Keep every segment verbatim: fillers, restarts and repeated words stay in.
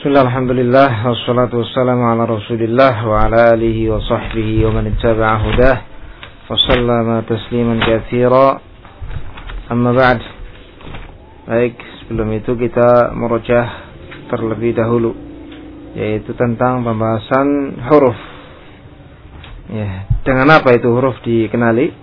Bismillah, alhamdulillah, wassalatu wassalamu ala rasulillah wa ala alihi wa sahbihi wa man ittaba'a hudah wa sallama tasliman katsira. Amma ba'd. Baik, sebelum itu kita merujah terlebih dahulu, yaitu tentang pembahasan huruf. Ya, dengan apa itu huruf dikenali?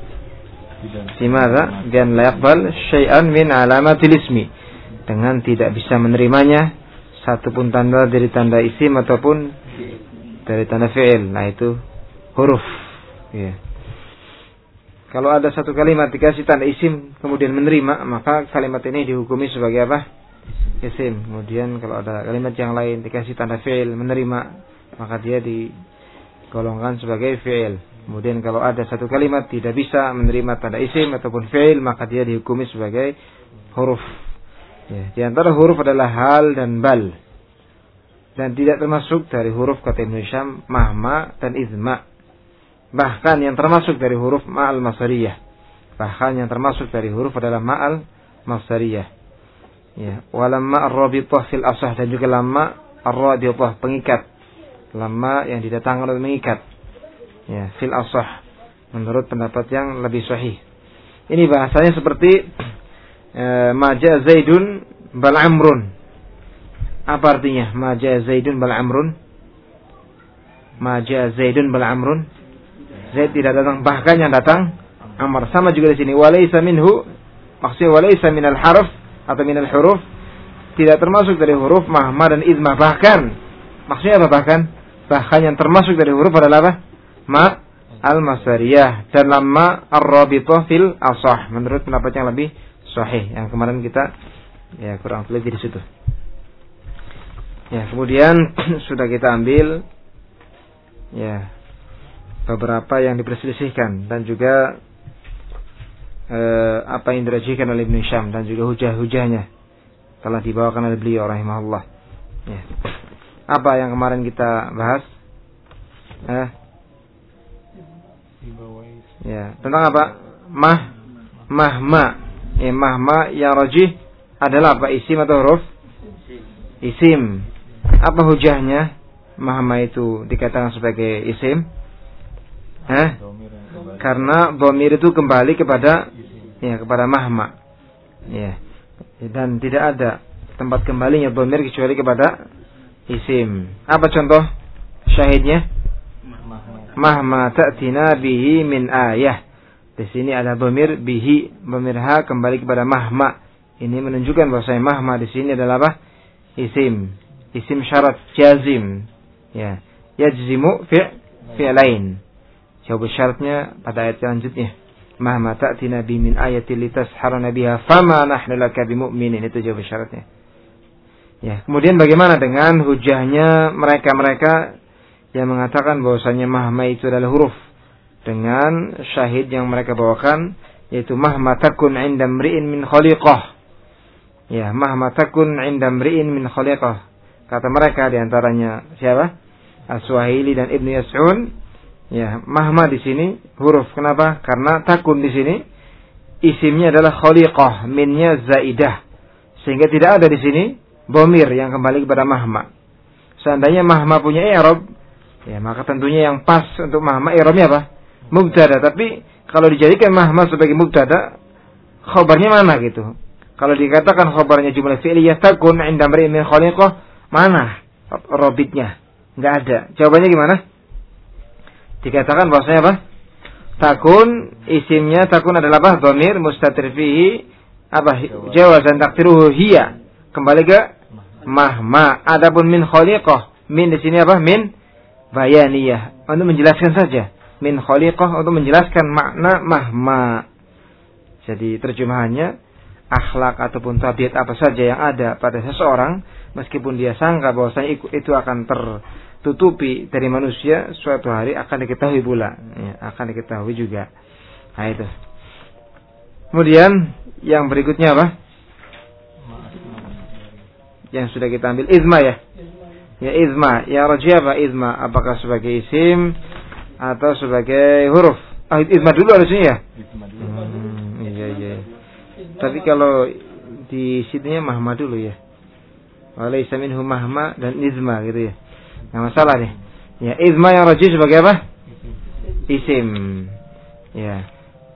Simada bian la yaqbal syai'an min alamatil ismi, dengan tidak bisa menerimanya satu pun tanda dari tanda isim ataupun dari tanda fi'il. Nah, itu huruf. Ya. Kalau ada satu kalimat dikasih tanda isim kemudian menerima, maka kalimat ini dihukumi sebagai apa? Isim. Kemudian kalau ada kalimat yang lain dikasih tanda fi'il menerima, maka dia digolongkan sebagai fi'il. Kemudian kalau ada satu kalimat tidak bisa menerima tanda isim ataupun fi'il, maka dia dihukumi sebagai huruf. Ya, di antara huruf adalah hal dan bal, dan tidak termasuk dari huruf kata Ibnu Hisham mahma dan izma. Bahkan yang termasuk dari huruf ma'al masariyah, bahkan yang termasuk dari huruf adalah ma'al masariyah. Ya, walamma ar-rabithah fil asah, dan juga lamma ar-rabithah pengikat, lamma yang didatangkan untuk mengikat. Ya, fil asah menurut pendapat yang lebih sahih. Ini bahasanya seperti Maja Zaidun bal Amrun. Apa artinya Maja Zaidun bal Amrun? Maja Zaidun bal Amrun. Zaid tidak datang, bahkan yang datang Amr. Sama juga di sini. Walaysa minhu, maksudnya walaysa minal harf atau minal huruf, tidak termasuk dari huruf mahma dan izma. Bahkan, maksudnya apa bahkan? Bahkan yang termasuk dari huruf adalah apa? Ma al-masariyah dan lamma ar-rabithah fil asah. Menurut pendapat yang lebih sahih, yang kemarin kita ya kurang teliti di situ. Ya, kemudian sudah kita ambil ya beberapa yang diperselisihkan dan juga eh, apa yang dirajikan oleh Ibnu Hisham dan juga hujah-hujahnya telah dibawakan oleh beliau rahimahullah. Ya. Apa yang kemarin kita bahas? Eh? Ya, tentang apa? Mah mahma. Eh, mahma yang rajih adalah apa? Isim atau huruf? Isim. Apa hujahnya? Mahma itu dikatakan sebagai isim. Hah? Karena dhamir itu kembali kepada ya kepada mahma. Ya. Dan tidak ada tempat kembalinya dhamir kecuali kepada isim. Apa contoh syahidnya? Mahma ta'tina bihi min ayah. Di sini ada dhamir bihi, dhamir ha kembali kepada mahma. Ini menunjukkan bahwa mahma di sini adalah apa? Isim, isim syarat jazim. Ya, yajzimu fi fi'lain. Jawab syaratnya pada ayat selanjutnya. Mahma ta'tina bi min ayatin litashharana biha fama nahnu laka bimu'minin. Itu jawab syaratnya. Ya, kemudian bagaimana dengan hujahnya mereka-mereka yang mengatakan bahwasanya mahma itu adalah huruf, dengan syahid yang mereka bawakan, yaitu mahma takun 'inda mri'in min khaliqah. Ya, mahma takun 'inda mri'in min khaliqah. Kata mereka di antaranya siapa? As-Suhaili dan Ibnu Yas'un. Ya, mahma di sini huruf. Kenapa? Karena takun di sini isimnya adalah khaliqah, minnya zaidah. Sehingga tidak ada di sini dhamir yang kembali kepada mahma. Seandainya mahma punya i'rab, ya maka tentunya yang pas untuk mahma i'rabnya apa? Mubtada. Tapi kalau dijadikan mahma sebagai mubtada, khabarnya mana gitu? Kalau dikatakan khabarnya jumlah fi'liyah takun 'inda mri'in min khaliqah, mana robitnya? Enggak ada. Jawabannya gimana? Dikatakan bahwasanya apa? Takun isimnya takun adalah apa? Dhamir mustatir fihi apa? Jawazan takdiruhu hiya. Kembali ke mahma. Adapun min khaliqah, min di sini apa? Min bayaniyah. Untuk menjelaskan saja. Min khaliqah untuk menjelaskan makna mahma. Jadi terjemahannya akhlak ataupun tabiat apa saja yang ada pada seseorang, meskipun dia sangka bahwasanya itu akan tertutupi dari manusia, suatu hari akan diketahui pula, ya, akan diketahui juga. Nah itu. Kemudian yang berikutnya apa? Yang sudah kita ambil izma ya. Ya izma. Ya rajih apa izma? Apakah sebagai isim atau sebagai huruf? Ah, izma dulu harusnya ya. Hmm, iya iya. Tapi kalau di situnya mahma dulu ya. wa laysa minhu mahma dan izma gitu ya. Enggak masalah nih. Ya, izma yang rajih sebagai apa? Isim. Ya.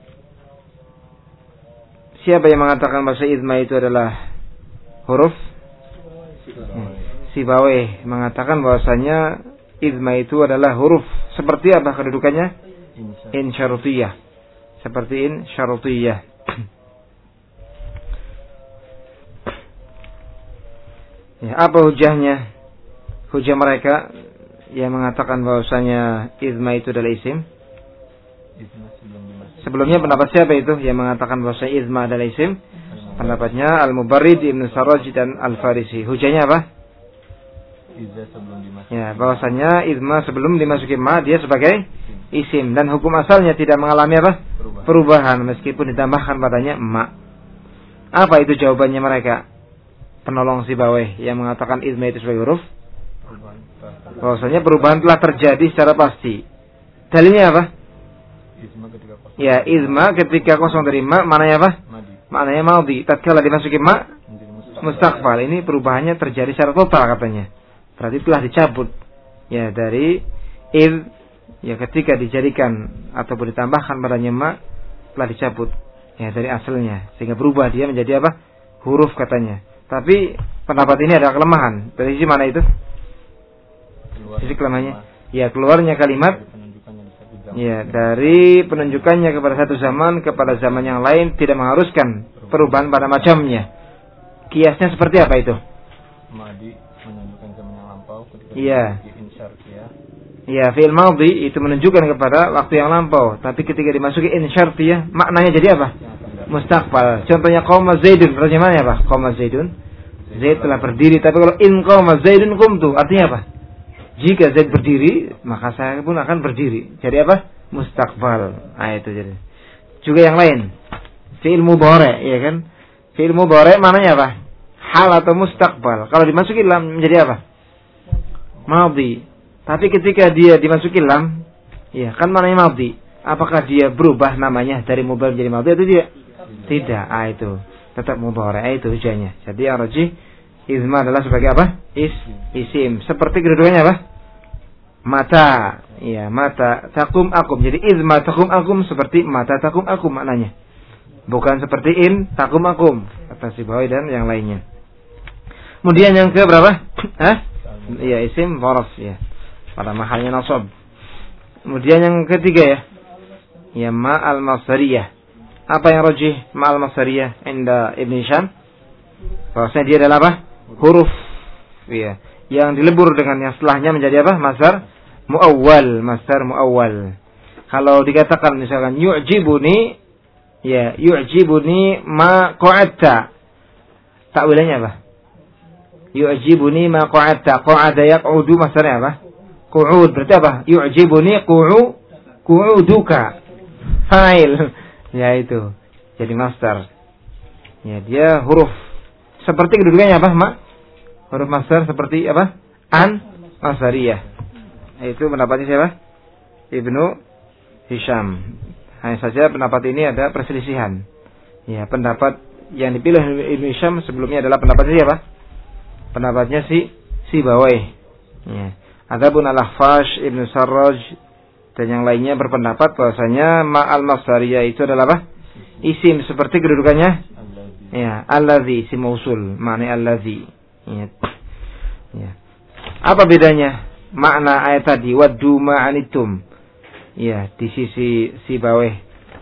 Siapa yang mengatakan bahasa izma itu adalah huruf? Ya. Sibawayh mengatakan bahwasanya izma itu adalah huruf. Seperti apa kedudukannya? In syarutiyah. Seperti in syarutiyah. Ya, apa hujahnya? Hujah mereka yang mengatakan bahwasanya izma itu adalah isim. Sebelumnya pendapat siapa itu yang mengatakan bahwasanya izma adalah isim? Pendapatnya Al-Mubarrid, Ibnu Sarraj dan Al-Farisi. Hujahnya apa? Ya, bahwasanya izma sebelum dimasuki ma dia sebagai isim dan hukum asalnya tidak mengalami apa? Perubahan meskipun ditambahkan padanya ma. Apa itu jawabannya mereka? Penolong Sibawayh yang mengatakan izma itu sebagai huruf. Bahwasanya perubahan telah terjadi secara pasti. Dalilnya apa? Ya, izma ketika kosong dari ma, maknanya apa? Maknanya madhi. Tatkala dimasuki ma, mustaqbal. Ini perubahannya terjadi secara total katanya. Berarti telah dicabut. Ya, dari iz, ya ketika dijadikan ataupun ditambahkan padanya ma, telah dicabut. Ya, dari asalnya. Sehingga berubah dia menjadi apa? Huruf katanya. Tapi pendapat ini ada kelemahan. Dari sisi mana itu? Sisi kelemahannya. Ya, keluarnya kalimat. Ya, dari penunjukannya kepada satu zaman kepada zaman yang lain tidak mengharuskan perubahan pada macamnya. Kiasnya seperti apa itu? Madi menunjukkan zaman yang lampau. Iya. Iya, fi'il madhi itu menunjukkan kepada waktu yang lampau. Tapi ketika dimasuki in syartiyah, maknanya jadi apa? Mustaqbal. Contohnya qoma Zaidun, terjemahannya apa? Qoma Zaidun. Zaid telah berdiri. Tapi kalau in qoma Zaidun qumtu, artinya apa? Jika Zaid berdiri, maka saya pun akan berdiri. Jadi apa? Mustaqbal. Ah, itu jadi. Juga yang lain. Fi'il mudhari', ya kan? Fi'il mudhari' maknanya apa? Hal atau mustaqbal. Kalau dimasuki lam menjadi apa? Madhi. Tapi ketika dia dimasuki lam, ya kan maknanya madhi. Apakah dia berubah namanya dari mudhari' menjadi madhi atau tidak? Tidak. Ah, itu. Tetap mudhari'. Ah, itu hujahnya. Jadi yang rajih izma adalah sebagai apa? Is, isim. Seperti kedudukannya apa? Mata. Ya, mata takum akum. Jadi izma takum akum seperti mata takum akum maknanya. Bukan seperti in takum akum. Kata Sibawayh dan yang lainnya. Kemudian yang ke berapa? Hah? Ya, isim dharaf ya. Pada mahalnya nasab. Kemudian yang ketiga ya. Ya, ma'al masdariyah. Apa yang rajih ma'al masdariyah inda Ibn Hisham? Bahwasanya dia adalah apa? Huruf. Ya. Yang dilebur dengan yang setelahnya menjadi apa? Masdar muawwal, masdar muawwal. Kalau dikatakan misalkan yu'jibuni, ya, yu'jibuni ma qa'adta. Takwilannya apa? Yu'jibuni ma qa'adta. Qa'ada yaq'udu masdarnya apa? Qu'ud. Berarti apa? Yu'jibuni qu'u qu'uduka. Fa'il. Ya itu. Jadi masdar. Ya, dia huruf. Seperti kedudukannya apa, Mak? Huruf masdar seperti apa? An masdariyah. Itu pendapatnya siapa? Ibnu Hisham. Hanya saja pendapat ini ada perselisihan. Ya, pendapat yang dipilih Ibnu Hisham sebelumnya adalah pendapatnya siapa? Pendapatnya si Sibawayh. Ya. Adapun Al-Ahfash, Ibnu Sarraj dan yang lainnya berpendapat bahwasanya ma'al masdariyah itu adalah apa? Isim seperti kedudukannya. Ya, allazi isim mausul, makna allazi. Ya. Ya. Apa bedanya makna ayat tadi waddu ma'anitum? Ya, di sisi Sibawayh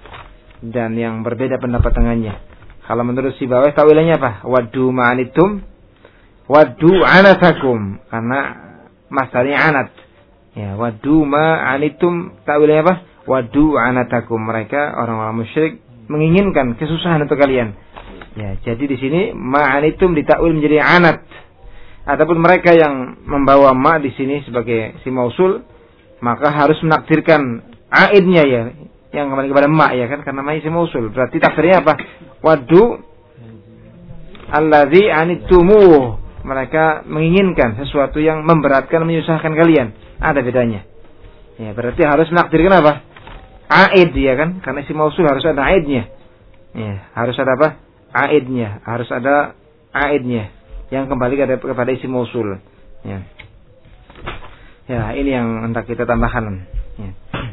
dan yang berbeda pendapat dengannya. Kalau menurut Sibawayh tawilannya apa? Waddu ma'anitum, waddu anatakum, karena masdarnya anat. Ya, waddu ma'anitum tawilannya apa? Waddu anatakum. Mereka orang-orang musyrik menginginkan kesusahan untuk kalian. Ya, jadi di sini ma'anitum ditakwil menjadi anat. Ataupun mereka yang membawa ma di sini sebagai si mausul, maka harus menakdirkan aidnya ya, yang kembali kepada ma ya kan, karena ma si mausul. Berarti takdirnya apa? Waddu allazi anitumu. Mereka menginginkan sesuatu yang memberatkan, menyusahkan kalian. Ada bedanya. Ya, berarti harus menakdirkan apa? Aid ya kan, karena si mausul harus ada aidnya. Ya, harus ada apa? Aidnya, harus ada aidnya. yang kembali kepada isim mausul. Ya. Ya, ini yang hendak kita tambahkan. Ya.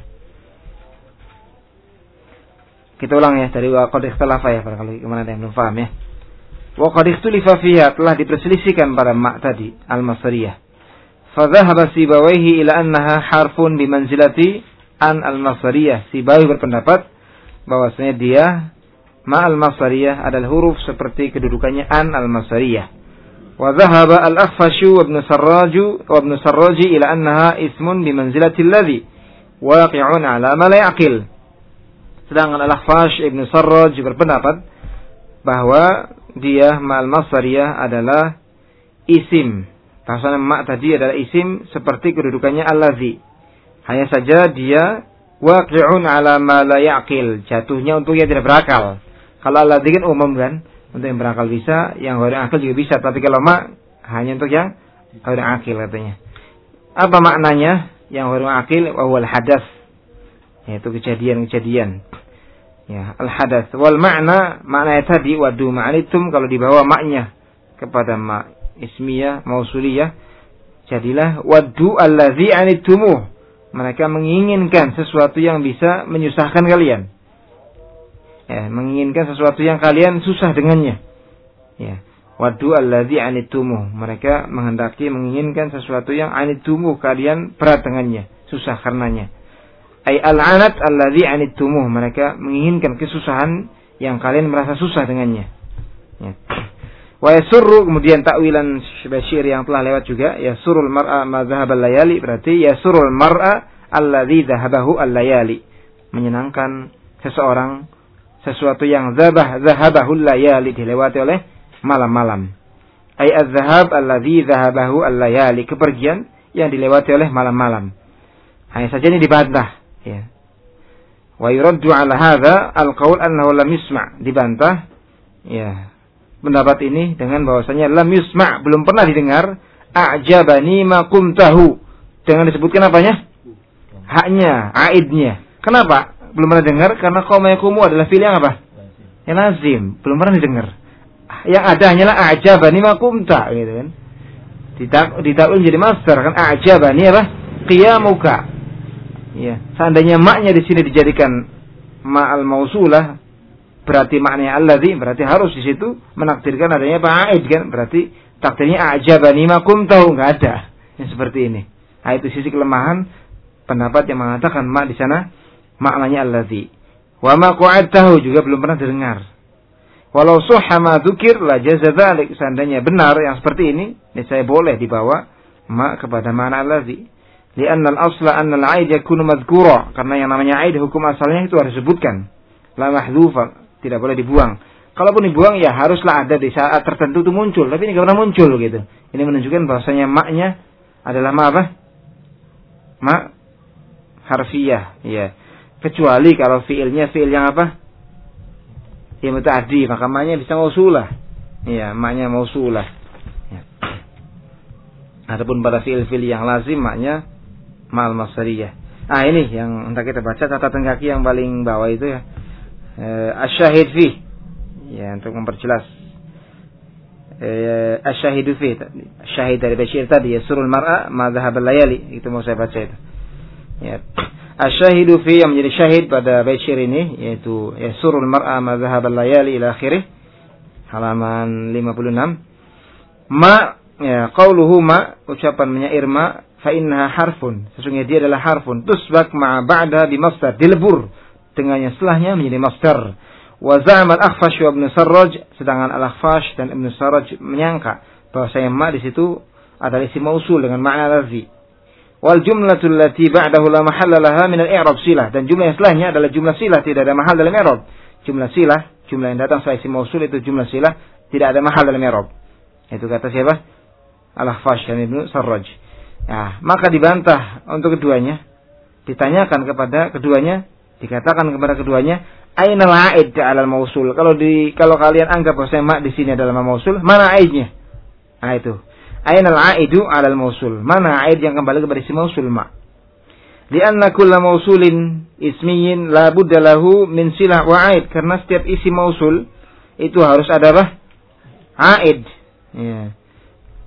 Kita ulang ya dari wa qad ikhtalafa ya barangkali kemana ada yang belum paham ya. Wa qad ikhtalafa fiha, telah diperselisihkan pada mak tadi al-masdariyah. Fa dhahaba Sibawayhi ila annaha harfun bi manzilati an al-masdariyah. Sibawi berpendapat bahwasanya dia ma al-masdariyah adalah huruf seperti kedudukannya an al-masdariyah. Wa dhahaba al-Akhfashu wa Ibn Sarraju wa Ibn Sarraji ila annaha ismun bi manzilati alladhi waqi'un ala ma la ya'qil. Sedangkan Al-Akhfash Ibn Sarraj berpendapat bahwa dia ma'al masdariyah adalah isim. Bahasanya ma' tadi adalah isim seperti kedudukannya alladhi. Hanya saja dia waqi'un ala ma la ya'qil, jatuhnya untuk yang tidak berakal. Kalau alladhi kan umum kan, untuk yang berakal bisa, yang ghairu akil juga bisa, tapi kalau ma' hanya untuk yang ghairu akil katanya. Apa maknanya yang ghairu akil? Wa huwal hadath, yaitu kejadian-kejadian. Ya, al-hadath wal makna, maknanya tadi wadu ma'anitum, kalau dibawa maknya kepada ma ismiyah mausuliyah, jadilah wadu allazi anitumuh, mereka menginginkan sesuatu yang bisa menyusahkan kalian. Ya, menginginkan sesuatu yang kalian susah dengannya. Ya, wadu allazi anitumuh, mereka menghendaki menginginkan sesuatu yang anitumuh, kalian berat dengannya, susah karenanya. Ay al-anat alladhi anittumuh, mereka menginginkan kesusahan yang kalian merasa susah dengannya. Ya. Wa yasurru, kemudian takwilan Bashir yang telah lewat juga, yasurul mar'a ma dhahabal layali, berarti yasurul mar'a alladhi dhahabahu al-layali, menyenangkan seseorang sesuatu yang zabah dhahabahu al-layali, dilewati oleh malam-malam. Ay az-zahab alladhi dhahabahu al-layali, kepergian yang dilewati oleh malam-malam. Hanya saja ini dibantah. Ya. Wa yuraddu ala hadza al-qaul annahu lam yusma', dibantah ya pendapat ini dengan bahwasanya lam yusma', belum pernah didengar, a'jabani ma qumtahu, dengan disebutkan apanya? Haknya, aidnya. Kenapa belum pernah dengar? Karena qauma yaqumu adalah fi'il yang apa? Yang lazim, belum pernah didengar. Yang ada hanyalah a'jabani ma qumta gitu kan. Ditakwil jadi masdar kan, a'jabani apa? Qiyamuka. Ya, seandainya maknya di sini dijadikan ma'al mausulah, berarti maknanya alladzi, berarti harus di situ menakdirkan adanya fa'id kan, berarti takdirnya a'jabani ma qumtahu, enggak ada yang seperti ini. Nah, itu sisi kelemahan pendapat yang mengatakan ma di sana maknanya alladzi. Wa ma qa'adtahu juga belum pernah didengar. Walau sahha ma dzukir la jaza dzalik, seandainya benar yang seperti ini, niscaya boleh dibawa ma kepada makna alladzi. Li'anna al-asla anna al-'aid yakunu madhkura, karena yang namanya aid hukum asalnya itu harus disebutkan. La mahdhufa, tidak boleh dibuang. Kalaupun dibuang ya haruslah ada di saat tertentu itu muncul, tapi ini enggak pernah muncul gitu. Ini menunjukkan bahwasanya maknya adalah ma apa? Ma harfiyah, ya. Kecuali kalau fiilnya fiil yang apa? Ya muta'addi, maka maknya bisa mausulah. Iya, maknya mausulah. Ya. Adapun pada fiil-fiil yang lazim maknya ma'al masdariyah. Ah ini yang entah kita baca catatan kaki yang paling bawah itu ya. Eh, asyahid fi. Ya, untuk memperjelas. Eh, asyahidu fi. Syahid dari Bashir tadi ya, surul mar'a ma dhahabal layali. Itu mau saya baca itu. Ya. Asyahidu fi yang menjadi syahid pada Bashir ini yaitu ya surul mar'a ma dhahabal layali ila akhirih. Halaman lima puluh enam. Ma ya qauluhu ma, ucapan menyair ma, fa innaha harfun, sesungguhnya dia adalah harfun, tusbak ma'a ba'da bi masdar, dilebur dengannya setelahnya menjadi masdar. Wa za'ama al-Akhfash wa Ibn Sarraj, sedangkan al-Akhfash dan Ibn Sarraj menyangka bahwasanya ma di situ adalah isim mausul dengan makna ladzi. Wal jumlatu allati ba'dahu la mahalla laha min al-i'rab silah, dan jumlah yang setelahnya adalah jumlah silah, tidak ada mahal dalam i'rab. Jumlah silah, jumlah yang datang setelah isim mausul itu jumlah silah, tidak ada mahal dalam i'rab. Itu kata siapa? Al-Akhfash dan Ibn Sarraj. Nah, maka dibantah untuk keduanya, ditanyakan kepada keduanya, dikatakan kepada keduanya, ainal aid 'alal mausul. Kalau di kalau kalian anggap bahwa ma di sini adalah mausul, mana aidnya? Nah itu. Ainal aidu 'alal mausul. Mana aid yang kembali kepada isim mausul ma? Li'anna kulla mausulin ismiyin la budda lahu min silah wa aid. Karena setiap isim mausul itu harus ada apa? Aid. Ya.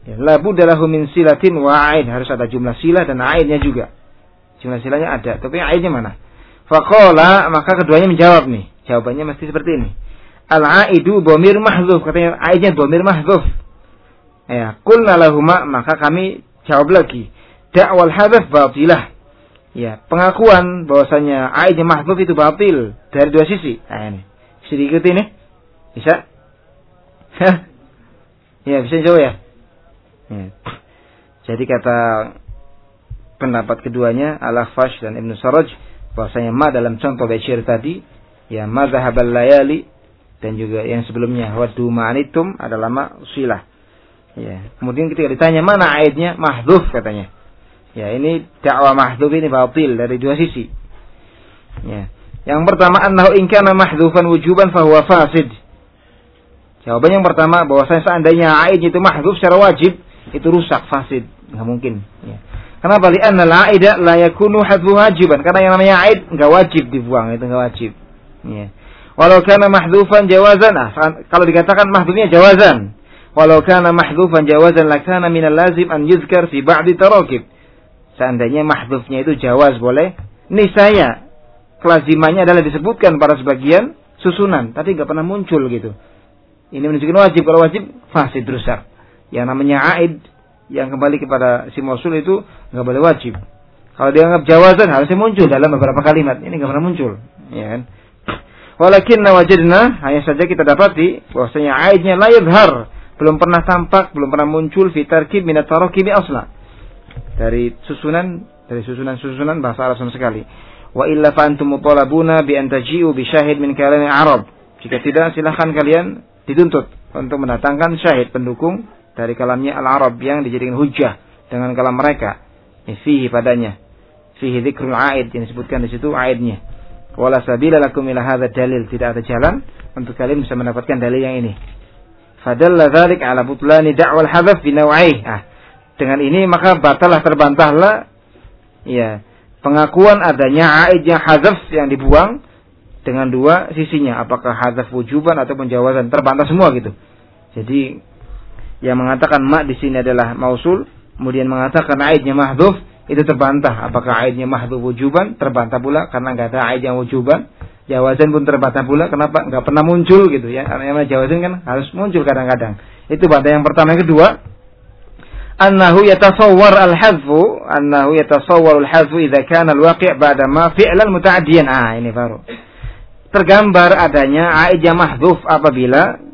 Ya, la budda lahu min silatin wa aid, harus ada jumlah silah dan aidnya juga. Jumlah silahnya ada, tapi aidnya mana? Faqala, maka keduanya menjawab nih. Jawabannya mesti seperti ini. Al-aidu dhamir mahdzuf, katanya aidnya dhamir mahdzuf. Ya, qulna lahuma, maka kami jawab lagi. Da'wal hadzaf batilah. Ya, pengakuan bahwasanya aidnya mahdzuf itu batil dari dua sisi. Nah, ini. Bisa diikuti ini? Bisa? Ya, bisa jawab ya? Ya. Jadi kata pendapat keduanya Al-Akhfash dan Ibnu Saraj bahwasanya ma dalam contoh Bashir tadi ya ma zahabal layali dan juga yang sebelumnya wadu ma'anitum adalah ma silah. Ya, kemudian ketika ditanya mana aidnya mahdzuf katanya. Ya, ini dakwah mahdzuf ini batil dari dua sisi. Ya. Yang pertama annahu in kana mahdzufan wujuban fa huwa fasid. Jawaban yang pertama bahwasanya seandainya aidnya itu mahdzuf secara wajib itu rusak, fasid, enggak mungkin. Ya. Kenapa? Li'anna al-aida la yakunu hadfu wajiban. Karena yang namanya aid enggak wajib dibuang, itu enggak wajib. Ya. Walau kana mahdhufan jawazan, ah, kalau dikatakan mahdhufnya jawazan. Walau kana mahdhufan jawazan lakana minal lazim an yuzkar fi ba'di tarakib. Seandainya mahdhufnya itu jawaz boleh, niscaya kelazimannya adalah disebutkan pada sebagian susunan, tapi enggak pernah muncul gitu. Ini menunjukkan wajib, kalau wajib fasid, rusak. Yang namanya aid yang kembali kepada si mausul itu enggak boleh wajib. Kalau dianggap jawazan harusnya muncul dalam beberapa kalimat. Ini enggak pernah muncul, ya kan? Walakinna wajadna, hanya saja kita dapati bahwasanya aidnya la yadhhar, belum pernah tampak, belum pernah muncul fi tarkib min at-tarakibi asla. Dari susunan, dari susunan-susunan bahasa Arab sama sekali. Wa illa fa antum mutalabuna bi an taji'u bi syahid min kalam Arab. Jika tidak, silakan kalian dituntut untuk mendatangkan syahid pendukung dari kalamnya al-Arab yang dijadikan hujjah dengan kalam mereka. Fihi padanya. Fihi dzikrul aid, yang disebutkan di situ aidnya. Wala sabila lakum ila hadzal dalil, tidak ada jalan untuk kalian bisa mendapatkan dalil yang ini. Fadalla dzalik ala butlani da'wal hadzaf bi naw'ai. Ah, dengan ini maka batalah terbantahlah ya, pengakuan adanya aid yang hadzaf yang dibuang dengan dua sisinya, apakah hadzaf wujuban atau penjawazan, terbantah semua gitu. Jadi yang mengatakan ma di sini adalah mausul, kemudian mengatakan aidnya mahdzuf, itu terbantah. Apakah aidnya mahdzuf wujuban? Terbantah pula karena enggak ada aid yang wujuban. Jawazan pun terbantah pula, kenapa? Enggak pernah muncul gitu ya. Karena yang jawazan kan harus muncul kadang-kadang. Itu bantah yang pertama. Yang kedua, annahu yatasawwar al-hadfu, annahu yatasawwar al-hadfu idza kana al-waqi' ba'da ma fi'lan muta'addiyan. Ah, ini baru. Tergambar adanya aid yang mahdzuf apabila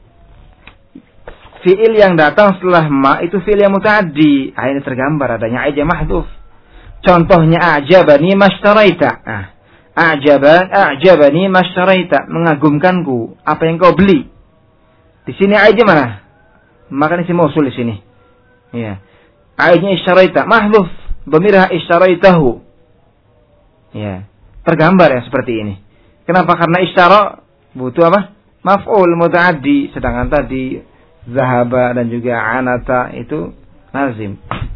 fi'il yang datang setelah ma itu fi'il yang muta'addi. Ah, ini tergambar adanya aid yang mahdhuf. Contohnya a'jabani mashtaraita. Ah, a'jaban a'jabani mashtaraita, mengagumkanku apa yang kau beli. Di sini aidnya mana? Maka ini mausul di sini. Ya. Aidnya ishtaraita mahdhuf, dhamirha ishtaraitahu. Ya. Tergambar yang seperti ini. Kenapa? Karena ishtara butuh apa? Maf'ul muta'addi, sedangkan tadi zahaba dan juga anata itu lazim.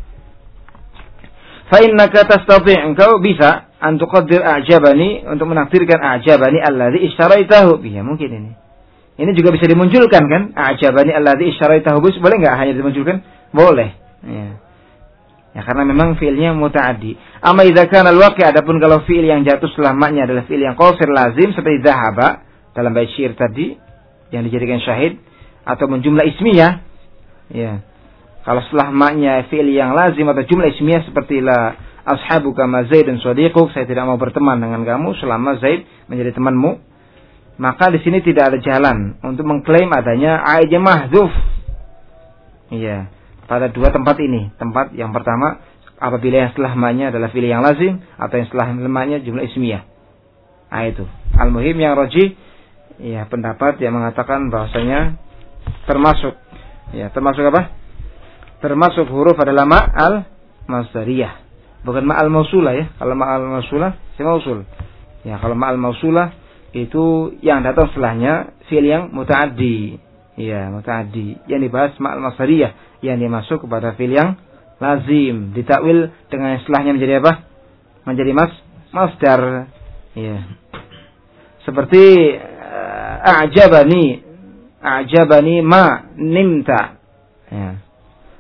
Fa innaka tastati', engkau bisa an tuqaddir a'jabani, untuk menakdirkan a'jabani alladhi ishtaraitahu. Ya, mungkin ini. Ini juga bisa dimunculkan kan? A'jabani alladhi ishtaraitahu, boleh enggak hanya dimunculkan? Boleh. Ya. Ya, karena memang fi'ilnya muta'addi. Amma idza kana al-waqi', adapun kalau fi'il yang jatuh setelah maknya adalah fi'il yang qasir lazim seperti zahaba dalam bait syair tadi yang dijadikan syahid, atau jumlah ismiyah, ya. Kalau setelah maknya fi'il yang lazim atau jumlah ismiyah seperti la ashabuka ma Zaid dan sadiquk, saya tidak mau berteman dengan kamu selama Zaid menjadi temanmu, maka di sini tidak ada jalan untuk mengklaim adanya aidnya mahdzuf. Iya, pada dua tempat ini. Tempat yang pertama apabila yang setelah maknya adalah fi'il yang lazim atau yang setelah maknya jumlah ismiyah. Ah, itu. Al-muhim yang rajih, ya, pendapat yang mengatakan bahwasanya termasuk, ya, termasuk apa? Termasuk huruf adalah ma'al masdariyah, bukan ma'al mausulah ya. Kalau ma'al mausulah, si mausul. Ya, kalau ma'al mausulah itu yang datang setelahnya fi'il yang muta'addi. Ya, muta'addi. Yang dibahas ma'al masdariyah, yang dimasuk kepada fi'il yang lazim, ditakwil dengan setelahnya menjadi apa? Menjadi mas masdar. Ya. Seperti uh, a'jabani, a'jabani ma nimta. Ya.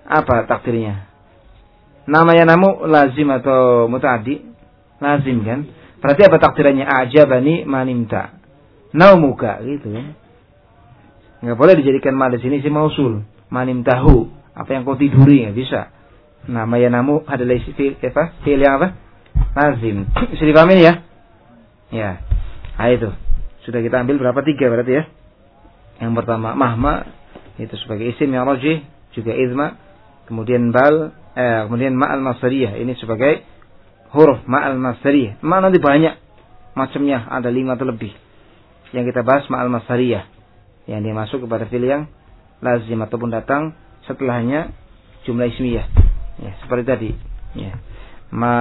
Apa takdirnya? Namanya namu lazim atau mutaaddi? Lazim kan? Berarti apa takdirannya? Ajabani manimta. Naumuka gitu kan. Enggak boleh dijadikan ma di sini si mausul. Manimtahu, apa yang kau tiduri, enggak bisa. Namanya namu adalah fi'il apa? Fi'il yang apa? Lazim. Bisa dipahami ya? Ya. Nah itu. Sudah kita ambil berapa? Tiga berarti ya. Yang pertama mahma itu sebagai isim yang rajih, juga izma, kemudian bal, eh, kemudian ma'al masdariyah ini sebagai huruf ma'al masdariyah. Ma nanti banyak macamnya, ada lima atau lebih. Yang kita bahas ma'al masdariyah, yang dia masuk kepada fi'il yang lazim ataupun datang setelahnya jumlah ismiyah. Ya, seperti tadi. Ya. Ma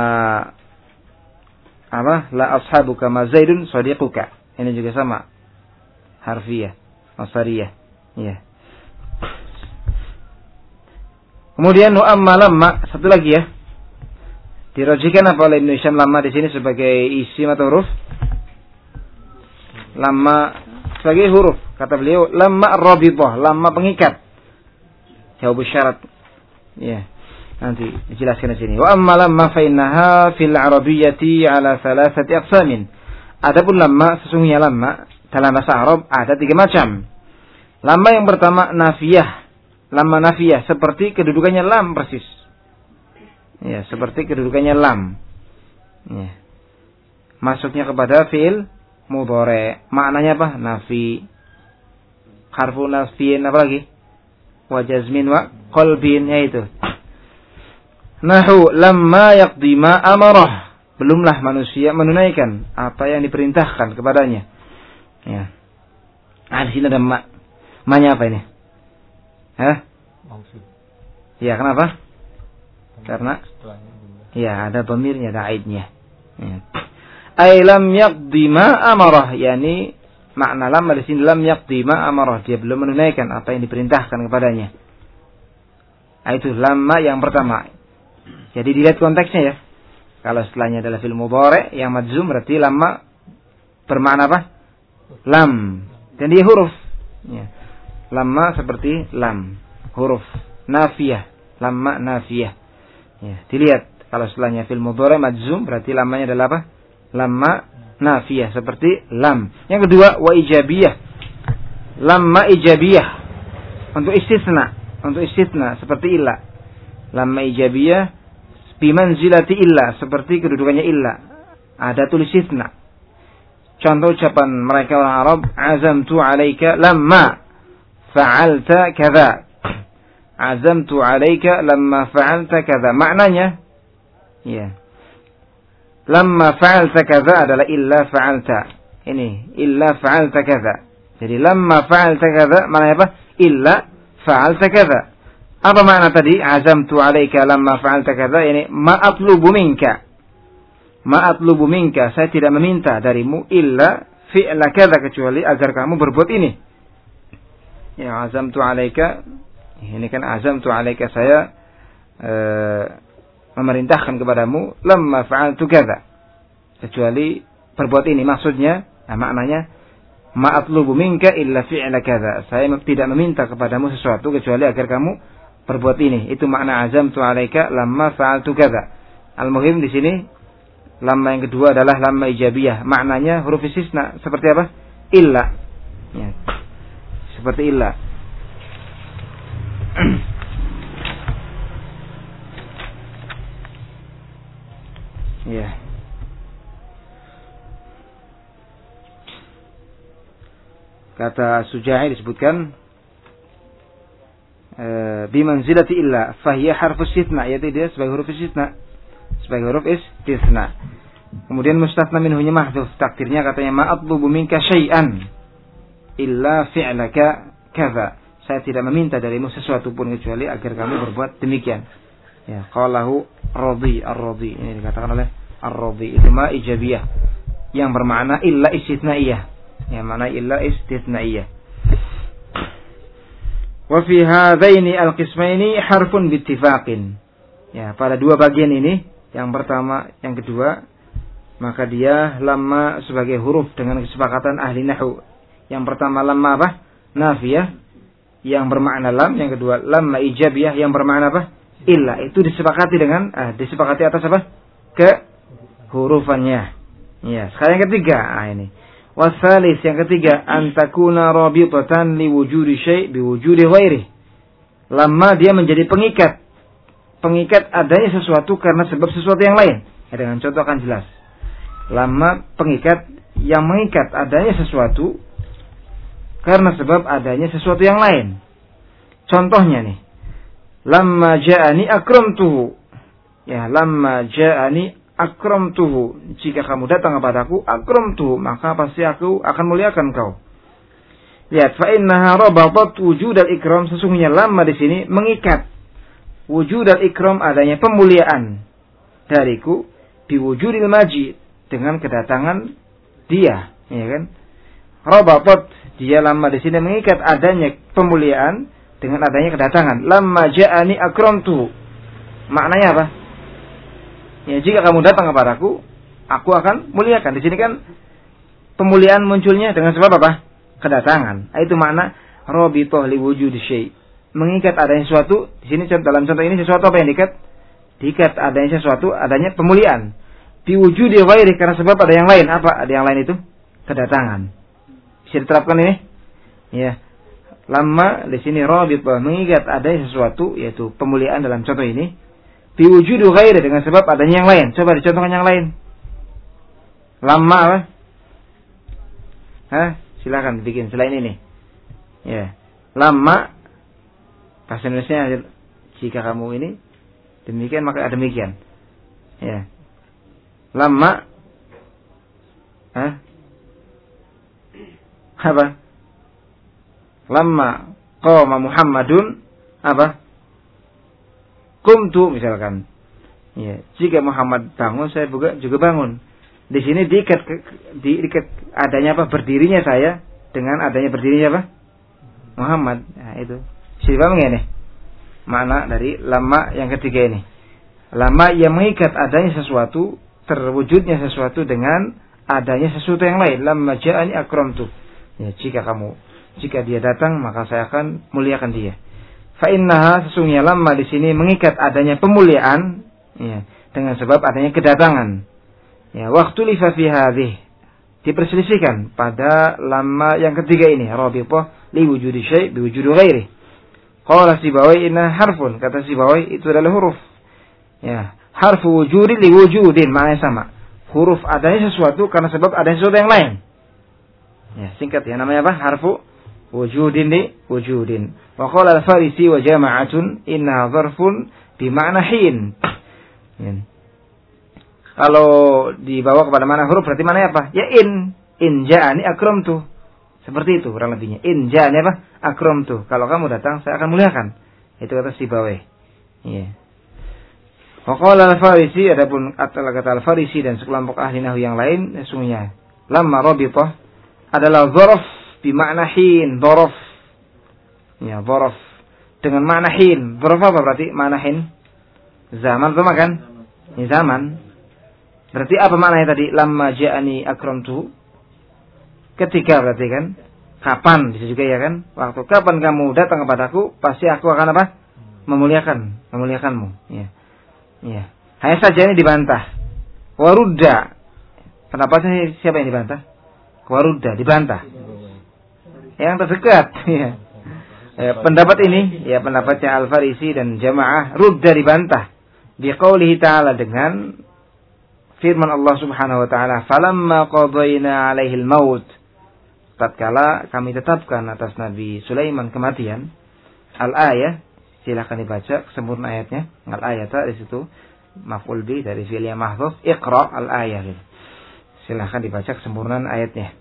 apa? La ashabuka ma Zaidun sadiquka. Ini juga sama. Harfiyah, masdariyah. Ya. Kemudian wa amma lamma, satu lagi ya. Dirajikan apa oleh Ibnu Hisham lamma di sini sebagai isim atau huruf? Lamma sebagai huruf. Kata beliau lamma rabithah, lamma pengikat. Jawab syarat. Ya. Nanti dijelaskan di sini. Wa amma lamma fa innaha fil arabiyyati ala thalathati aqsamin. Adapun lamma, sesungguhnya lamma dalam bahasa Arab ada tiga macam. Lamma yang pertama nafiyah. Lamma nafiyah seperti kedudukannya lam persis. Ya, seperti kedudukannya lam. Ya. Masuknya kepada fi'il mudhari. Maknanya apa? Nafi. Harfu nafiyin apa lagi? Wa jazmin wa qalbin, yaitu. Nahu lamma yaqdi ma amarah. Belumlah manusia menunaikan apa yang diperintahkan kepadanya. Ya. Ah, di sini ada ma. Ma-nya apa ini? Hah? Maksud. Ya, kenapa? Karena Setelahnya jumlah. ya ada dhamirnya, ada aidnya. Ya. Ay lam yaqdi ma amarah, yani makna lam di sini lam yaqdi ma amarah, dia belum menunaikan apa yang diperintahkan kepadanya. Itu lamma yang pertama. Jadi dilihat konteksnya ya. Kalau setelahnya adalah fi'il mudhari yang majzum berarti lamma bermakna apa? Lam. Dan dia huruf. Ya. Lamma seperti lam, huruf nafiyah, lamma nafiyah. Ya, dilihat kalau setelahnya fi'il mudhari majzum berarti lamanya adalah apa? Lamma nafiyah seperti lam. Yang kedua wa ijabiyah. Lamma ijabiyah untuk istisna, untuk istisna seperti illa. Lamma ijabiyah bimanzilati illa, seperti kedudukannya illa. Ada tulis istisna. Contoh ucapan mereka orang Arab, azamtu alaika lamma fa'alta kadza. Azamtu alaika lamma fa'alta kadza. Maknanya ya. Lamma fa'alta kadza adalah illa fa'alta. Ini illa fa'alta kadza. Jadi lamma fa'alta kadza maknanya apa? Illa fa'alta kadza. Apa makna tadi? Azamtu alaika lamma fa'alta kadza, ini ma atlubu minka. Ma atlubu minka, saya tidak meminta darimu illa fi'la kadza, kecuali agar kamu berbuat ini. Ya, azamtu alaika, ini kan azamtu alaika, saya uh, memerintahkan kepadamu lamma fa'altu kadza, kecuali berbuat ini. Maksudnya, nah, maknanya ma atlubu minka illa fi'la kadza, saya tidak meminta kepadamu sesuatu kecuali agar kamu berbuat ini. Itu makna azamtu alaika lamma fa'altu kadza. Al-muhim di sini lamma yang kedua adalah lamma ijabiyah. Maknanya huruf istisna seperti apa? Illa. Ya. Seperti illa. Ya. Kata Suja'i disebutkan bimanzilati illa fahiya harfu istitsna, yaitu dia sebagai huruf istitsna, sebagai huruf istitsna. Kemudian mustatsna minhu nya mahdhuf, takdirnya katanya ma atlubu minka syai'an illa fi'laka kadza, saya tidak meminta darimu sesuatu pun kecuali agar kamu berbuat demikian. Ya, qalahu radhi, ar-radhi ini dikatakan oleh ar-radhi, itu ma ijabiyah yang bermakna illa istitsnaiyah, yang mana illa istitsnaiyah. Wa fi hadaini al-qismaini harfun bittifaqin. Ya, pada dua bagian ini, yang pertama, yang kedua, maka dia lamma sebagai huruf dengan kesepakatan ahli nahwu. Yang pertama lamma apa? Nafiyah. yang bermakna lam, yang kedua lamma ijabiyah yang bermakna apa? Illa. Itu disepakati dengan ah, disepakati atas apa? Kehurufannya. Ya, sekarang yang ketiga, ah ini. Wasalis yang ketiga, antakuna rabitatan liwujudi syai' biwujudi ghairi. Lamma dia menjadi pengikat. Pengikat adanya sesuatu karena sebab sesuatu yang lain. Ya, dengan contoh akan jelas. Lamma pengikat yang mengikat adanya sesuatu karena sebab adanya sesuatu yang lain. Contohnya nih. Lamma ja'ani akramtuhu. Ya, lamma ja'ani akramtuhu. Jika kamu datang kepadaku, akramtuhu, maka pasti aku akan muliakan kau. Lihat, fa innaha rabatat wujud al-ikram. Sesungguhnya lamma di sini mengikat wujud al-ikram adanya pemuliaan dariku biwujudil maji dengan kedatangan dia, ya kan? Rabatat dia lamma di sini mengikat adanya pemuliaan dengan adanya kedatangan. Lamma ja'ani akramtu. Maknanya apa? Ya, jika kamu datang kepadaku, aku akan muliakan. Di sini kan pemuliaan munculnya dengan sebab apa? Kedatangan. Itu makna rabithah li wujudi syai'. Mengikat adanya sesuatu. Di sini dalam contoh ini sesuatu apa yang diikat? Diikat adanya sesuatu, adanya pemuliaan. Bi wujudi ghairi karena sebab ada yang lain. Apa? Ada yang lain itu? Kedatangan. Bisa diterapkan ini? Ya. Lamma di sini rabithah mengikat adanya sesuatu, yaitu pemuliaan dalam contoh ini. Bi wujudi ghairi dengan sebab adanya yang lain. Coba dicontohkan yang lain. Lamma apa? Hah? Silakan bikin selain ini. Ya. Lamma bahasa Indonesia, jika kamu ini demikian maka demikian. Ya. Lamma Hah? Apa? Lamma qama Muhammadun apa? Qumtu misalkan. Ya, jika Muhammad bangun saya juga juga bangun. Di sini diikat diikat adanya apa? Berdirinya saya dengan adanya berdirinya apa? Muhammad. Nah, itu. Bisa dipahami ya nih? Makna dari lamma yang ketiga ini. Lamma yang mengikat adanya sesuatu, terwujudnya sesuatu dengan adanya sesuatu yang lain. Lamma ja'ani akramtu. Ya, jika kamu jika dia datang maka saya akan muliakan dia. Fa innaha sesungguhnya lamma di sini mengikat adanya pemuliaan, ya, dengan sebab adanya kedatangan. Ya, waktu lifa fi hadhihi diperselisihkan pada lamma yang ketiga ini, rabithah li wujudi syai' bi wujudi ghairi. Qala Sibawai inna harfun, kata Sibawai itu adalah huruf. Ya, harfu wujudi li wujudin, maknanya sama. Huruf adanya sesuatu karena sebab adanya sesuatu yang lain. Ya, singkat ya, namanya apa? Harfu wujudin li wujudin. Wa qala al-Farisi wa jama'atun inna zarfun bi ma'na hin. Ya. Kalau dibawa kepada mana huruf berarti mana apa? Ya in. In ja'ani akramtu. Seperti itu kurang lebihnya. In ja'ani apa? Akramtu. Kalau kamu datang saya akan muliakan. Itu kata Sibawai. Iya. Wa qala al-Farisi, adapun kata al-Farisi dan sekelompok ahli nahwu yang lain, sesungguhnya lamma rabithah adalah dzaraf bi makna hin, dzaraf. Ya, dzaraf dengan makna hin. Dzaraf apa berarti makna hin? Zaman sama kan? Ini zaman. Berarti apa maknanya tadi? Lamma ja'ani akramtu. Ketika berarti kan? Kapan bisa juga ya kan? Waktu kapan kamu datang kepadaku, pasti aku akan apa? Memuliakan, memuliakanmu. Ya. Ya. Hanya saja ini dibantah. Warudda. Pendapatnya siapa yang dibantah? Warudda, dibantah. Yang terdekat. Ya. Ya, pendapat ini, ya pendapatnya Al-Farisi dan jamaah, rudda dibantah. Biqaulihi ta'ala dengan firman Allah Subhanahu wa taala, "Falamma qadayna 'alaihi al-maut." Tatkala kami tetapkan atas Nabi Sulaiman kematian. Al-ayah, silakan dibaca sempurna ayatnya. Al-ayata di situ maf'ul bi dari fi'il yang mahdhuf, iqra al-ayah. Silakan dibaca kesempurnaan ayatnya.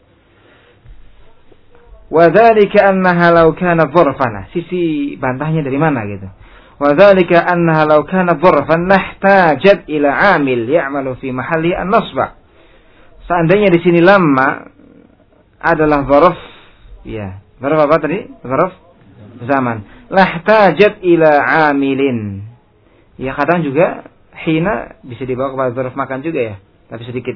Wa dzalika annaha law kana dzarfan. Sisi bantahnya dari mana gitu. Wa dzalika annaha law kana dzarfan lahtajat ila 'amil ya'malu fi mahalli an-nasba. Seandainya di sini lamma adalah dzarf, ya. Dzarf apa tadi? Dzarf zaman. Lahtajat ila 'amilin. Ya kadang juga hina bisa dibawa kepada dzarf makan juga ya, tapi sedikit.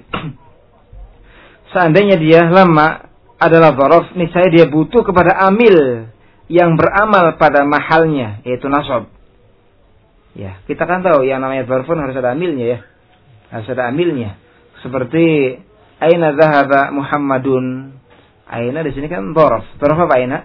Seandainya dia lamma adalah dzaraf, niscaya dia butuh kepada amil yang beramal pada mahalnya, yaitu nasab. Ya, kita kan tahu yang namanya dzarfun harus ada amilnya ya. Harus ada amilnya. Seperti aina dzahaba Muhammadun. Aina di sini kan dzarf. Dzarf apa aina?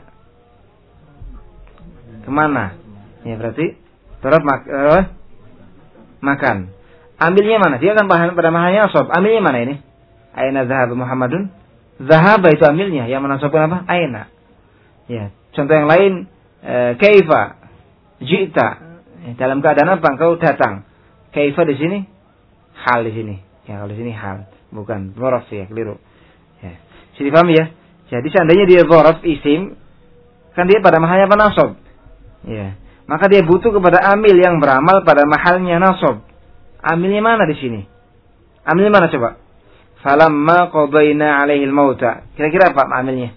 Kemana? Ya berarti dzarf mak uh, makan. Amilnya mana? Dia kan bahan pada mahalnya nasab. Amilnya mana ini? Aina dzahaba Muhammadun. Dzahaba itu amilnya, yang menasabkan apa? Aina. Ya, contoh yang lain e, kaifa ji'ta. Dalam keadaan apa engkau datang? Kaifa di sini hal di sini. Ya, kalau di sini hal, bukan dzaraf ya, keliru. Ya. Jadi paham ya? Jadi seandainya dia dzaraf isim, kan dia pada mahalnya apa nasab. Ya. Maka dia butuh kepada amil yang beramal pada mahalnya nasab. Amilnya mana di sini? Amilnya mana coba? Falamma qadaina 'alaihil mauta. Kira-kira apa amilnya?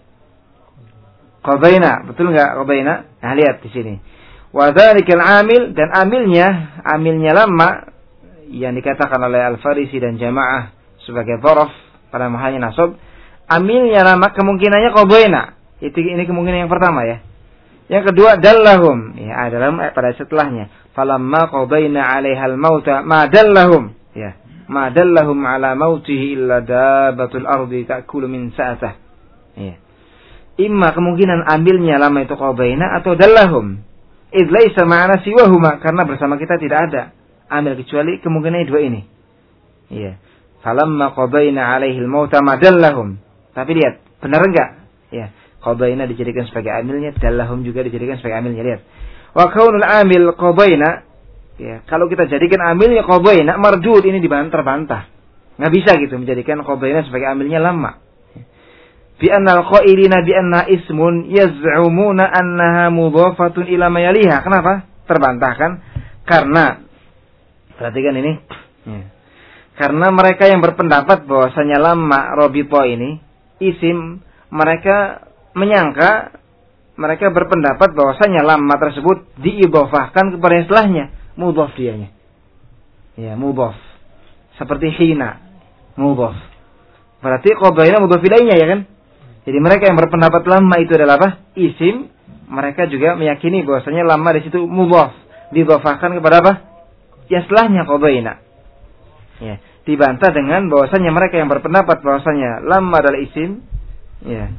Qadaina, betul enggak qadaina? Nah, lihat di sini. Wa dzalikal amil, dan amilnya, amilnya lamma yang dikatakan oleh Al-Farisi dan jamaah sebagai dzaraf pada mahalnya nasab. Amilnya lamma kemungkinannya qadaina. Itu ini kemungkinan yang pertama ya. Yang kedua dallahum, ya adalah pada setelahnya. Falamma qadaina 'alaihal mauta ma dallahum. Ya. Ma dallahum ala mautihi illa dabatul ardi ta'kulu min sa'atah. Ya. Imma kemungkinan ambilnya lama itu qadaina atau dallahum. Idz laisa ma'ana siwahuma, karena bersama kita tidak ada amil kecuali kemungkinan dua ini. Iya. Falamma qadaina 'alaihil mauta ma dallahum. Tapi lihat, benar enggak? Ya. Qadaina dijadikan sebagai amilnya, dallahum juga dijadikan sebagai amilnya, lihat. Wa kaunul amil qadaina, ya, kalau kita jadikan amilnya qadaina mardud, ini dibantah terbantah. Enggak bisa gitu menjadikan qadaina sebagai amilnya lama. Bi annal qailina bi anna ismun yaz'umuna annaha mudhafatun ila ma yaliha. Kenapa? Terbantahkan karena perhatikan ini. Ya. Karena mereka yang berpendapat bahwasanya lama robito ini isim, mereka menyangka, mereka berpendapat bahwasanya lama tersebut diidhofahkan kepada yang setelahnya, mudhaf dianya. Ya, mudhaf. Seperti hina, mudhaf. Berarti qadaina mudhaf ilainya ya kan? Jadi mereka yang berpendapat lama itu adalah apa? Isim, mereka juga meyakini bahwasanya lama di situ mudhaf, diidhofahkan kepada apa? Yang setelahnya qadaina. Ya, dibantah dengan bahwasanya mereka yang berpendapat bahwasanya lama adalah isim, ya.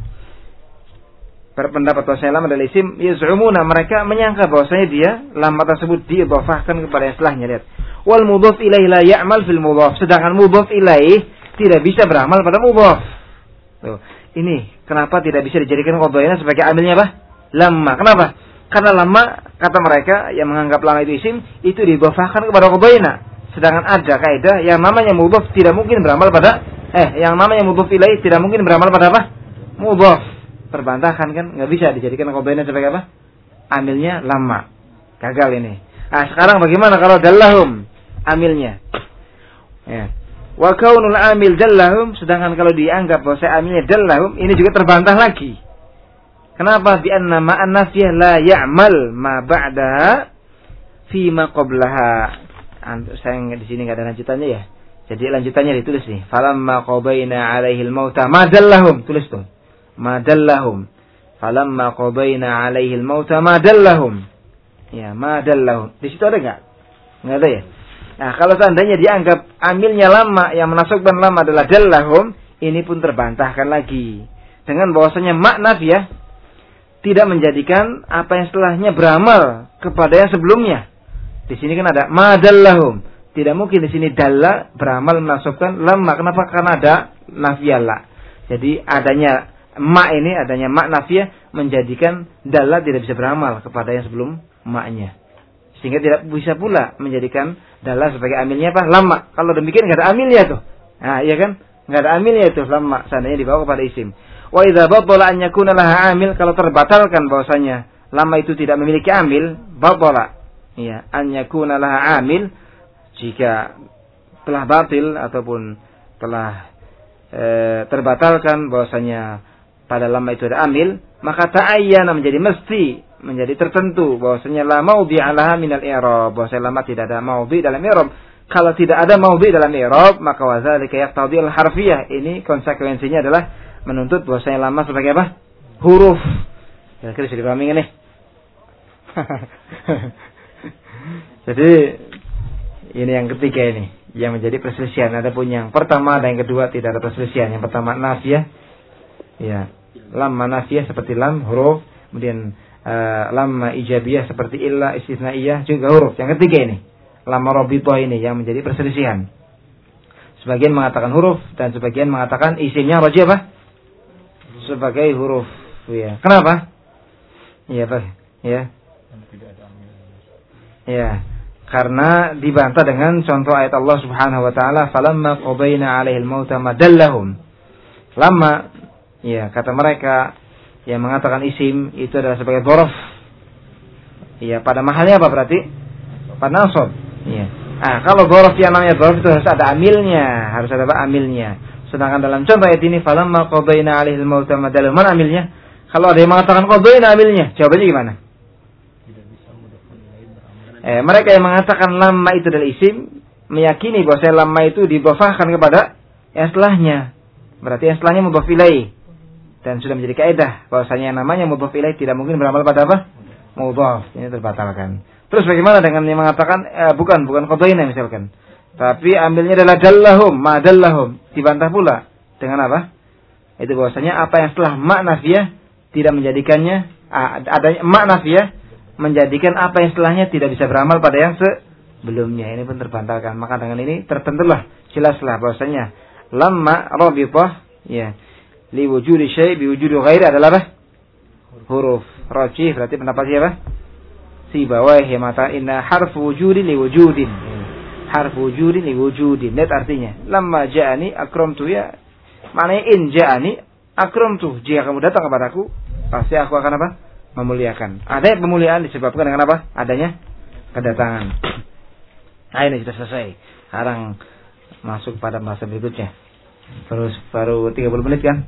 Berpendapat bahwasanya lama adalah isim, yaz'umuna, mereka menyangka bahwasanya dia lama tersebut diidhofahkan kepada yang setelahnya. Lihat. Wal mudhaf ilaihi la ya'mal fil mudhaf, sedangkan mudhaf ilaihi tidak bisa beramal pada mudhaf. Tuh. Ini kenapa tidak bisa dijadikan qadaina sebagai amilnya apa? Lama. Kenapa? Karena lama, kata mereka yang menganggap lama itu isim, itu diidhofahkan kepada qadaina. Sedangkan ada kaidah yang namanya mudhaf tidak mungkin beramal pada eh yang namanya mudhaf ilaihi tidak mungkin beramal pada apa? Mudhaf. Terbantahkan kan, nggak bisa dijadikan qadaina sebagai apa? Amilnya lama. Gagal ini. Nah, sekarang bagaimana kalau dallahum amilnya? Ya. Wa kaunul amil dallahum, sedangkan kalau dianggap bahwa saya amilnya dallahum, ini juga terbantah lagi. Kenapa? Bi anna ma'an nafiyah la ya'mal ma ba'daha fi ma qablaha. Saya di sini enggak ada lanjutannya ya. Jadi lanjutannya ditulis nih. Falamma qadaina 'alaihil mauta ma dallahum, tulis tuh. Ma dallahum. Falamma qadaina 'alaihil mauta ma dallahum. Ya, ma dallahum. Di situ ada enggak? Enggak ada ya. Nah, kalau seandainya dianggap amilnya lama, yang menasabkan lama adalah dallahum, ini pun terbantahkan lagi dengan bahwasanya makna dia tidak menjadikan apa yang setelahnya beramal kepada yang sebelumnya. Di sini kan ada ma dallahum. Tidak mungkin di sini dalla beramal menasabkan lama. Kenapa? Karena ada nafiyah la. Jadi adanya ma ini, adanya mak nafiyah menjadikan dalla tidak bisa beramal kepada yang sebelum maknya. Sehingga tidak bisa pula menjadikan dalla sebagai amilnya apa? Lama. Kalau demikian enggak ada amilnya tuh. Nah, iya kan? Enggak ada amilnya itu lama. Seandainya dibawa kepada isim. Wa idza batala an yakuna laha amil, kalau terbatalkan bahwasanya lama itu tidak memiliki amil, batala. Iya, an yakuna laha amil, jika telah batil ataupun telah e, terbatalkan bahwasanya pada lama itu ada amil, maka ta'ayyana, menjadi mesti, menjadi tertentu bahwasanya la maudhi'a laha minal i'rab, bahwasanya lama tidak ada maudhi dalam i'rab. Kalau tidak ada maudhi dalam i'rab, maka wa dzalika yaqtadi al-harfiyah. Ini konsekuensinya adalah menuntut bahwasanya lama sebagai apa? Huruf. Kira-kira sudah dipahami kan nih? Jadi ini yang ketiga ini yang menjadi perselisihan. Adapun yang pertama dan yang kedua tidak ada perselisihan. Yang pertama nafiyah, ya, lam nafiyah seperti lam huruf, kemudian uh, lam ijabiyah seperti illa istisnaiyah juga huruf. Yang ketiga ini lam rabithah ini yang menjadi perselisihan. Sebagian mengatakan huruf dan sebagian mengatakan isimnya rajih apa? Sebagai huruf. Ya. Kenapa? Iya, Pak. Ya. Ya. Karena dibantah dengan contoh ayat Allah Subhanahu wa taala, "Falamma qabaina 'alaihil mauta madallahum." Lama, ya, kata mereka yang mengatakan isim itu adalah sebagai dzaraf. Ya, pada mahalnya apa berarti? Pada nasab. Ya. Ah, kalau dzaraf yang namanya dzaraf itu harus ada amilnya, harus ada apa? Amilnya. Sedangkan dalam contoh ayat ini, "Falamma qabaina 'alaihil mauta madallahum." Mana amilnya? Kalau ada yang mengatakan qabaina amilnya, jawabannya gimana? Eh, mereka yang mengatakan lamma itu adalah isim meyakini bahwa lamma itu didhofahkan kepada yang setelahnya. Berarti yang setelahnya mudhof ilaih. Dan sudah menjadi kaidah bahwasanya yang namanya mudhof ilaih tidak mungkin beramal pada apa? Mudhof. Ini terbatalkan. Terus bagaimana dengan yang mengatakan eh, bukan bukan qadaina misalkan. Tapi ambilnya adalah dallahum, ma dallahum. Dibantah pula dengan apa? Itu bahwasanya apa yang setelah ma nafiyah tidak menjadikannya adanya ma nafiyah menjadikan apa yang setelahnya tidak bisa beramal pada yang sebelumnya. Ini pun terbantalkan. Maka dengan ini tertentulah, jelaslah bahwasanya lamma rabithah, ya, li wujudi syai' bi wujudi ghairi adalah apa? Huruf rajih. Berarti pendapat siapa? Si bawah mata inna harfu wujudi li wujudin. Harfu wujudi li wujudin. Net artinya lamma ja'ani akramtu, ya. Maknanya in ja'ani akramtu. Jika kamu datang kepadaku, pasti aku akan apa? Memuliakan. Ada pemuliaan disebabkan dengan apa? Adanya kedatangan. Nah, ini sudah selesai. Sekarang masuk pada bahasa berikutnya. Terus baru tiga puluh menit kan?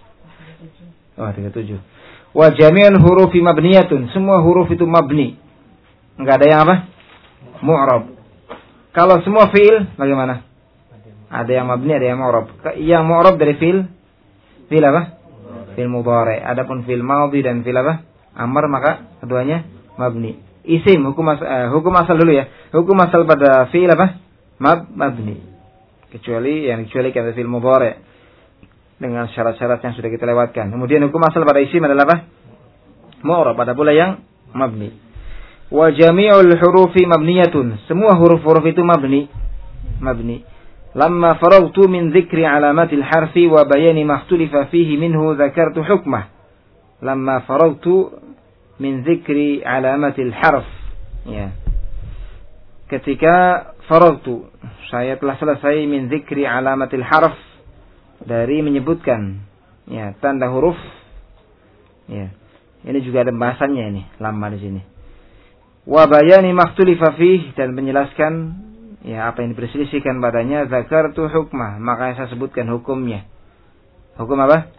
Oh, tiga puluh tujuh. Wa jami'ul hurufi mabniyatun. Semua huruf itu mabni. Enggak ada yang apa? Mu'rab. Kalau semua fi'il bagaimana? Ada yang mabni, ada yang mu'rab. Yang mu'rab dari fi'il fi'il apa? Fi'il mudhari'. Adapun fi'il madhi dan fi'il apa? Amar, maka keduanya mabni. Isim hukum asal, uh, hukum asal dulu ya. Hukum asal pada fi'il apa? Mab mabni. Kecuali yang kecuali kata fi'il mudhari' dengan syarat-syarat yang sudah kita lewatkan. Kemudian hukum asal pada isim adalah apa? Mu'rab, pada pula yang mabni. Wa jami'ul hurufi mabniyatun. Semua huruf-huruf itu mabni. Mabni. Lamma faragtu min dzikri alamatil harfi wa bayani ma ikhtulifa fihi minhu dzakartu hukmah. Lamma faragtu min dzikri alamatil harf, ya. Ketika faragtu, saya telah selesai min dzikri alamatil harf, dari menyebutkan, ya, tanda huruf, ya. Ini juga ada bahasannya ini, lamma di sini. Wa bayani makhtulifa fih, dan menjelaskan, ya, apa yang diperselisihkan padanya. Dzakartu hukmah, maka saya sebutkan hukumnya. Hukum apa?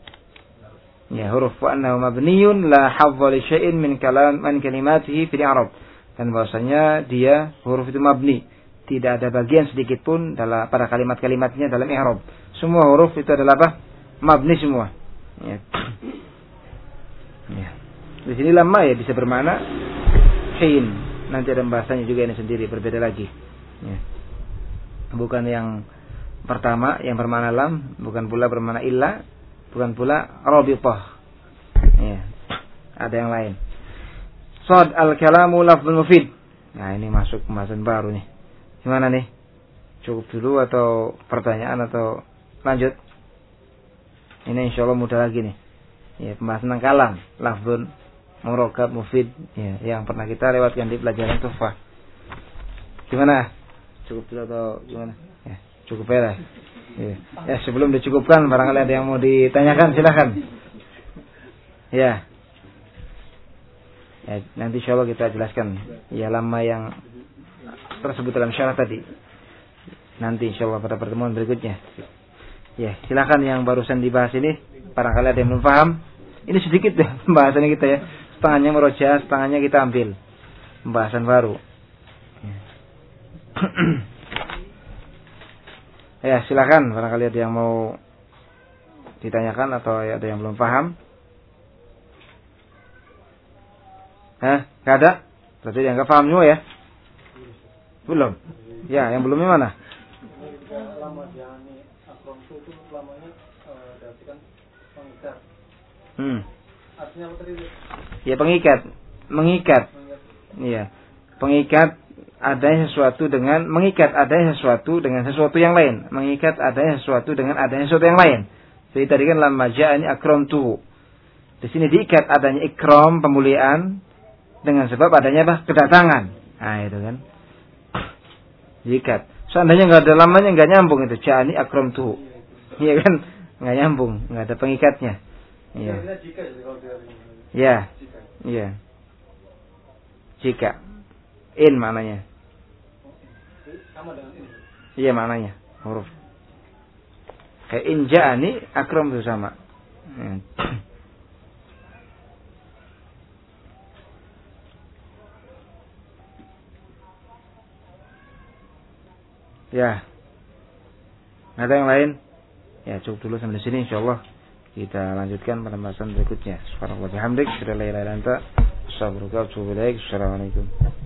Ya, huruf wa annahu mabniyun la hadza li syai'in min kalam man kalimatihi fil i'rab. Dan bahwasanya dia huruf itu mabni, tidak ada bagian sedikit pun dalam pada kalimat-kalimatnya dalam i'rab. Semua huruf itu adalah apa? Mabni semua. Ya. Ya. Di sini lamma ya bisa bermakna hin. Nanti ada pembahasannya juga ini sendiri, berbeda lagi. Ya. Bukan yang pertama yang bermakna lam, bukan pula bermakna illa, bukan pula rabithah. Ya. Ada yang lain. Shad al-kalamu lafzul mufid. Nah, ini masuk pembahasan baru nih. Gimana nih? Cukup dulu atau pertanyaan atau lanjut? Ini insyaallah mudah lagi nih. Ya, pembahasan tentang kalam, lafzun murakkab mufid, ya, yang pernah kita lewatkan di pelajaran Tuhfah. Gimana? Cukup dulu atau gimana? Ya, cukup ya. Ya. Ya, sebelum dicukupkan barangkali ada yang mau ditanyakan, silakan. Ya. Ya, nanti insyaallah kita jelaskan ya lama yang tersebut dalam syarat tadi. Nanti insyaallah pada pertemuan berikutnya. Ya, silakan yang barusan dibahas ini, barangkali ada yang belum paham. Ini sedikit deh pembahasannya kita ya. Setengahnya meroja, setengahnya kita ambil pembahasan baru. Ya. Ya, silakan barangkali ada yang mau ditanyakan atau ada yang belum paham. Hah? Enggak ada? Berarti yang enggak paham semua ya? Belum. Ya, yang belumnya mana? Lama jani akrom itu lamanya berarti kan pengikat. Hmm. Artinya apa tadi? Ya pengikat, mengikat. Iya. Pengikat adanya sesuatu dengan mengikat adanya sesuatu dengan sesuatu yang lain. Mengikat adanya sesuatu dengan adanya sesuatu yang lain. Jadi tadi kan lamma ja'ani akramtu. Di sini diikat adanya ikram, pemuliaan dengan sebab adanya apa? Kedatangan. Nah, itu kan. Diikat. Seandainya enggak ada lamanya enggak nyambung itu ja'ani akramtu. Iya kan? Enggak nyambung, enggak ada pengikatnya. Iya. Iya. Iya. Jika in maknanya. Sama dengan ini. Iya maknanya huruf. Kayak in ja'ani akram itu sama. Ya. Ada yang lain? Ya cukup dulu sampai sini insyaallah. Kita lanjutkan pada pembahasan berikutnya. Subhanallah bihamdik, asyhadu an la ilaha illa anta, astaghfiruka wa atubu ilaik. Assalamualaikum.